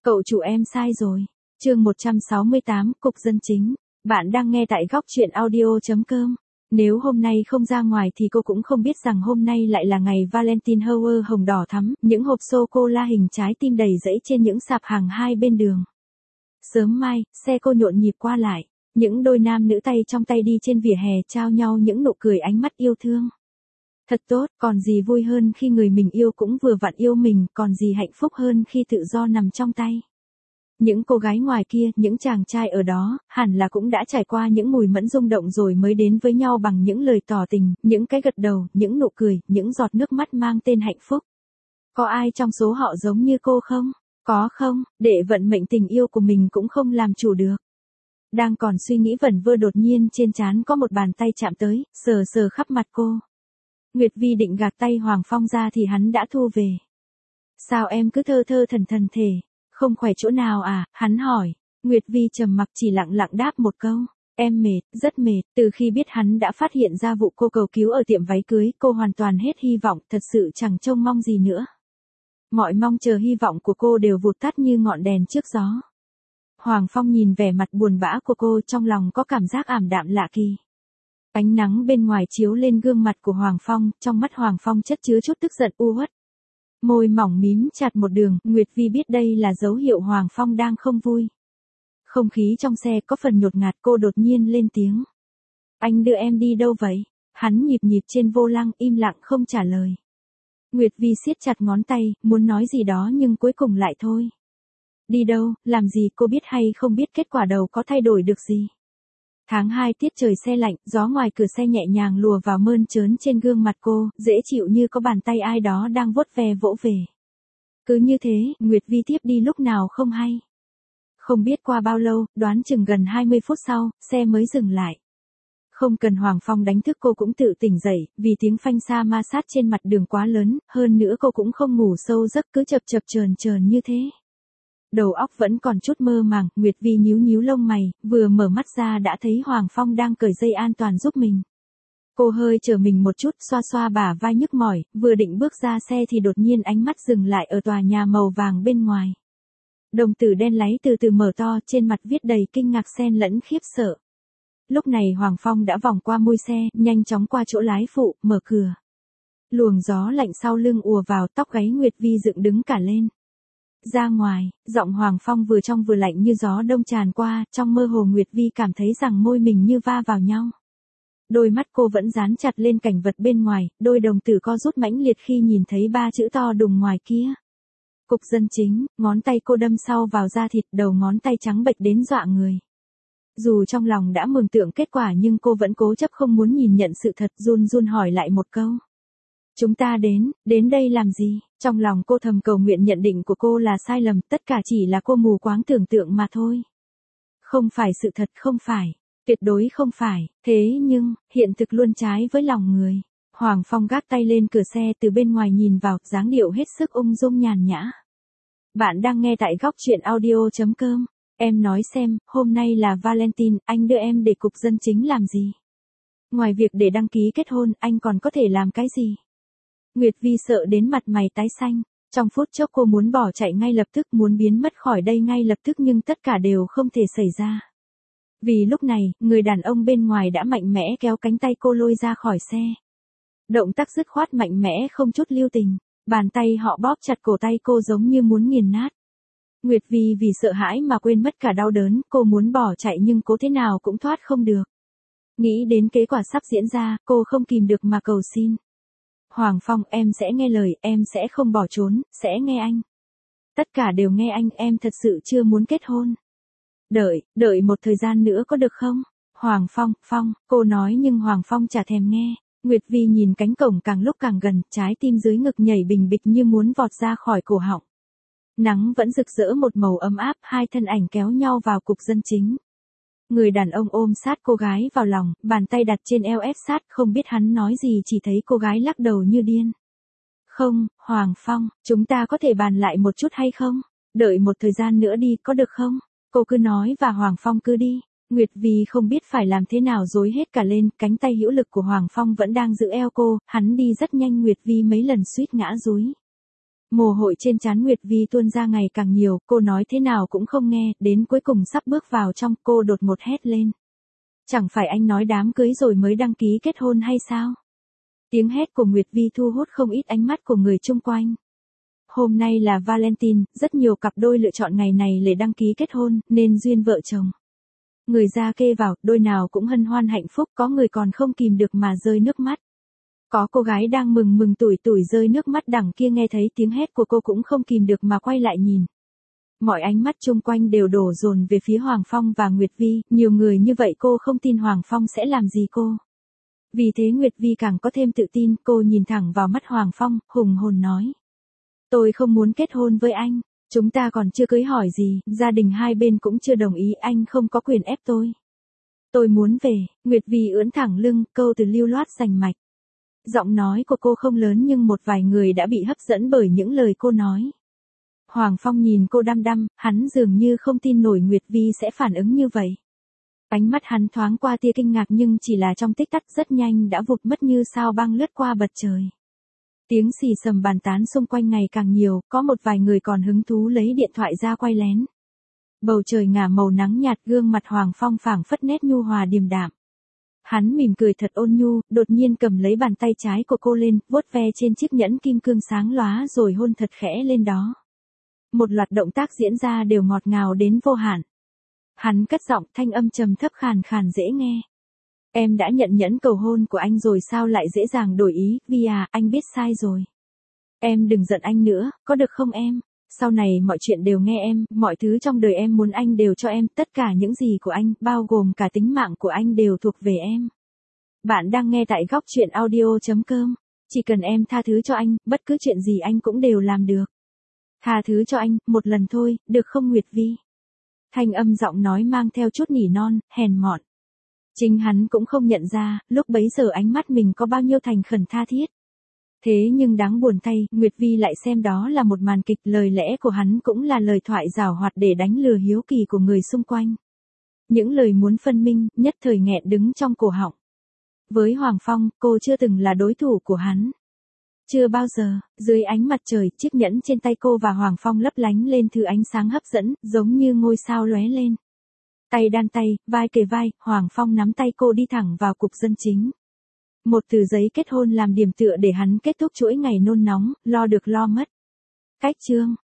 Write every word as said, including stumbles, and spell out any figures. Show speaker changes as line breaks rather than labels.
Cậu chủ em sai rồi. Chương một trăm sáu mươi tám, Cục Dân Chính. Bạn đang nghe tại góc truyện audio.com. Nếu hôm nay không ra ngoài thì cô cũng không biết rằng hôm nay lại là ngày Valentine Hour hồng đỏ thắm, những hộp sô-cô-la hình trái tim đầy rẫy trên những sạp hàng hai bên đường. Sớm mai, xe cô nhộn nhịp qua lại, những đôi nam nữ tay trong tay đi trên vỉa hè trao nhau những nụ cười ánh mắt yêu thương. Thật tốt, còn gì vui hơn khi người mình yêu cũng vừa vặn yêu mình, còn gì hạnh phúc hơn khi tự do nằm trong tay. Những cô gái ngoài kia, những chàng trai ở đó, hẳn là cũng đã trải qua những mùi mẫn rung động rồi mới đến với nhau bằng những lời tỏ tình, những cái gật đầu, những nụ cười, những giọt nước mắt mang tên hạnh phúc. Có ai trong số họ giống như cô không? Có không, để vận mệnh tình yêu của mình cũng không làm chủ được. Đang còn suy nghĩ vẩn vơ đột nhiên trên trán có một bàn tay chạm tới, sờ sờ khắp mặt cô. Nguyệt Vi định gạt tay Hoàng Phong ra thì hắn đã thu về. Sao em cứ thơ thơ thần thần thể? Không khỏe chỗ nào à? Hắn hỏi. Nguyệt Vi trầm mặc chỉ lặng lặng đáp một câu. Em mệt, rất mệt. Từ khi biết hắn đã phát hiện ra vụ cô cầu cứu ở tiệm váy cưới, cô hoàn toàn hết hy vọng, thật sự chẳng trông mong gì nữa. Mọi mong chờ hy vọng của cô đều vụt tắt như ngọn đèn trước gió. Hoàng Phong nhìn vẻ mặt buồn bã của cô, trong lòng có cảm giác ảm đạm lạ kỳ. Ánh nắng bên ngoài chiếu lên gương mặt của Hoàng Phong, trong mắt Hoàng Phong chất chứa chút tức giận u uất. Môi mỏng mím chặt một đường, Nguyệt Vi biết đây là dấu hiệu Hoàng Phong đang không vui. Không khí trong xe có phần nhột ngạt, cô đột nhiên lên tiếng. Anh đưa em đi đâu vậy? Hắn nhịp nhịp trên vô lăng, im lặng không trả lời. Nguyệt Vi siết chặt ngón tay, muốn nói gì đó nhưng cuối cùng lại thôi. Đi đâu, làm gì, cô biết hay không biết kết quả đầu có thay đổi được gì. Tháng hai tiết trời se lạnh, gió ngoài cửa xe nhẹ nhàng lùa vào mơn trớn trên gương mặt cô, dễ chịu như có bàn tay ai đó đang vuốt ve vỗ về. Cứ như thế, Nguyệt Vi tiếp đi lúc nào không hay. Không biết qua bao lâu, đoán chừng gần hai mươi phút sau, xe mới dừng lại. Không cần Hoàng Phong đánh thức cô cũng tự tỉnh dậy, vì tiếng phanh xa ma sát trên mặt đường quá lớn, hơn nữa cô cũng không ngủ sâu giấc cứ chập chập chờn chờn như thế. Đầu óc vẫn còn chút mơ màng, Nguyệt Vi nhíu nhíu lông mày, vừa mở mắt ra đã thấy Hoàng Phong đang cởi dây an toàn giúp mình. Cô hơi chờ mình một chút, xoa xoa bả vai nhức mỏi, vừa định bước ra xe thì đột nhiên ánh mắt dừng lại ở tòa nhà màu vàng bên ngoài. Đồng tử đen láy từ từ mở to, trên mặt viết đầy kinh ngạc xen lẫn khiếp sợ. Lúc này Hoàng Phong đã vòng qua mui xe, nhanh chóng qua chỗ lái phụ, mở cửa. Luồng gió lạnh sau lưng ùa vào, tóc gáy Nguyệt Vi dựng đứng cả lên. Ra ngoài, giọng Hoàng Phong vừa trong vừa lạnh như gió đông tràn qua, trong mơ hồ Nguyệt Vi cảm thấy rằng môi mình như va vào nhau. Đôi mắt cô vẫn dán chặt lên cảnh vật bên ngoài, đôi đồng tử co rút mãnh liệt khi nhìn thấy ba chữ to đùng ngoài kia. Cục Dân Chính, ngón tay cô đâm sâu vào da thịt, đầu ngón tay trắng bệch đến dọa người. Dù trong lòng đã mường tượng kết quả nhưng cô vẫn cố chấp không muốn nhìn nhận sự thật, run run hỏi lại một câu. Chúng ta đến, đến đây làm gì? Trong lòng cô thầm cầu nguyện nhận định của cô là sai lầm, tất cả chỉ là cô mù quáng tưởng tượng mà thôi. Không phải sự thật, không phải. Tuyệt đối không phải. Thế nhưng, hiện thực luôn trái với lòng người. Hoàng Phong gác tay lên cửa xe từ bên ngoài nhìn vào, dáng điệu hết sức ung dung nhàn nhã. Bạn đang nghe tại góc truyện audio.com. Em nói xem, hôm nay là Valentine, anh đưa em để Cục Dân Chính làm gì? Ngoài việc để đăng ký kết hôn, anh còn có thể làm cái gì? Nguyệt Vi sợ đến mặt mày tái xanh, trong phút chốc cô muốn bỏ chạy ngay lập tức, muốn biến mất khỏi đây ngay lập tức nhưng tất cả đều không thể xảy ra. Vì lúc này, người đàn ông bên ngoài đã mạnh mẽ kéo cánh tay cô lôi ra khỏi xe. Động tác dứt khoát mạnh mẽ không chút lưu tình, bàn tay họ bóp chặt cổ tay cô giống như muốn nghiền nát. Nguyệt Vi vì sợ hãi mà quên mất cả đau đớn, cô muốn bỏ chạy nhưng cố thế nào cũng thoát không được. Nghĩ đến kết quả sắp diễn ra, cô không kìm được mà cầu xin. Hoàng Phong, em sẽ nghe lời, em sẽ không bỏ trốn, sẽ nghe anh. Tất cả đều nghe anh, em thật sự chưa muốn kết hôn. Đợi, đợi một thời gian nữa có được không? Hoàng Phong, Phong, cô nói nhưng Hoàng Phong chả thèm nghe. Nguyệt Vi nhìn cánh cổng càng lúc càng gần, trái tim dưới ngực nhảy bình bịch như muốn vọt ra khỏi cổ họng. Nắng vẫn rực rỡ một màu ấm áp, hai thân ảnh kéo nhau vào Cục Dân Chính. Người đàn ông ôm sát cô gái vào lòng, bàn tay đặt trên eo ép sát, không biết hắn nói gì, chỉ thấy cô gái lắc đầu như điên. Không, Hoàng Phong, chúng ta có thể bàn lại một chút hay không? Đợi một thời gian nữa đi, có được không? Cô cứ nói và Hoàng Phong cứ đi. Nguyệt Vi không biết phải làm thế nào rối hết cả lên, cánh tay hữu lực của Hoàng Phong vẫn đang giữ eo cô, hắn đi rất nhanh, Nguyệt Vi mấy lần suýt ngã rúi. Mồ hôi trên trán Nguyệt Vi tuôn ra ngày càng nhiều, cô nói thế nào cũng không nghe, đến cuối cùng sắp bước vào trong, cô đột ngột hét lên. Chẳng phải anh nói đám cưới rồi mới đăng ký kết hôn hay sao? Tiếng hét của Nguyệt Vi thu hút không ít ánh mắt của người chung quanh. Hôm nay là Valentine, rất nhiều cặp đôi lựa chọn ngày này để đăng ký kết hôn, nên duyên vợ chồng. Người ra kê vào, đôi nào cũng hân hoan hạnh phúc, có người còn không kìm được mà rơi nước mắt. Có cô gái đang mừng mừng tủi tủi rơi nước mắt, đằng kia nghe thấy tiếng hét của cô cũng không kìm được mà quay lại nhìn. Mọi ánh mắt chung quanh đều đổ dồn về phía Hoàng Phong và Nguyệt Vi, nhiều người như vậy cô không tin Hoàng Phong sẽ làm gì cô. Vì thế Nguyệt Vi càng có thêm tự tin, cô nhìn thẳng vào mắt Hoàng Phong, hùng hồn nói. Tôi không muốn kết hôn với anh, chúng ta còn chưa cưới hỏi gì, gia đình hai bên cũng chưa đồng ý, anh không có quyền ép tôi. Tôi muốn về, Nguyệt Vi ưỡn thẳng lưng, câu từ lưu loát rành mạch. Giọng nói của cô không lớn nhưng một vài người đã bị hấp dẫn bởi những lời cô nói. Hoàng Phong nhìn cô đăm đăm, hắn dường như không tin nổi Nguyệt Vi sẽ phản ứng như vậy. Ánh mắt hắn thoáng qua tia kinh ngạc nhưng chỉ là trong tích tắc, rất nhanh đã vụt mất như sao băng lướt qua bầu trời. Tiếng xì xầm bàn tán xung quanh ngày càng nhiều, có một vài người còn hứng thú lấy điện thoại ra quay lén. Bầu trời ngả màu nắng nhạt, gương mặt Hoàng Phong phảng phất nét nhu hòa điềm đạm. Hắn mỉm cười thật ôn nhu, đột nhiên cầm lấy bàn tay trái của cô lên, vuốt ve trên chiếc nhẫn kim cương sáng lóa rồi hôn thật khẽ lên đó. Một loạt động tác diễn ra đều ngọt ngào đến vô hạn. Hắn cất giọng, thanh âm trầm thấp khàn khàn dễ nghe. Em đã nhận nhẫn cầu hôn của anh rồi sao lại dễ dàng đổi ý, Vi à, anh biết sai rồi. Em đừng giận anh nữa, có được không em? Sau này mọi chuyện đều nghe em, mọi thứ trong đời em muốn anh đều cho em, tất cả những gì của anh, bao gồm cả tính mạng của anh đều thuộc về em. Bạn đang nghe tại góc chuyện audio chấm com. Chỉ cần em tha thứ cho anh, bất cứ chuyện gì anh cũng đều làm được. Tha thứ cho anh, một lần thôi, được không Nguyệt Vi? Thanh âm giọng nói mang theo chút nỉ non, hèn mọn. Chính hắn cũng không nhận ra, lúc bấy giờ ánh mắt mình có bao nhiêu thành khẩn tha thiết. Thế nhưng đáng buồn thay, Nguyệt Vi lại xem đó là một màn kịch, lời lẽ của hắn cũng là lời thoại giảo hoạt để đánh lừa hiếu kỳ của người xung quanh. Những lời muốn phân minh, nhất thời nghẹn đứng trong cổ họng. Với Hoàng Phong, cô chưa từng là đối thủ của hắn. Chưa bao giờ, dưới ánh mặt trời, chiếc nhẫn trên tay cô và Hoàng Phong lấp lánh lên thứ ánh sáng hấp dẫn, giống như ngôi sao lóe lên. Tay đan tay, vai kề vai, Hoàng Phong nắm tay cô đi thẳng vào cục dân chính. Một tờ giấy kết hôn làm điểm tựa để hắn kết thúc chuỗi ngày nôn nóng, lo được lo mất. Cách chương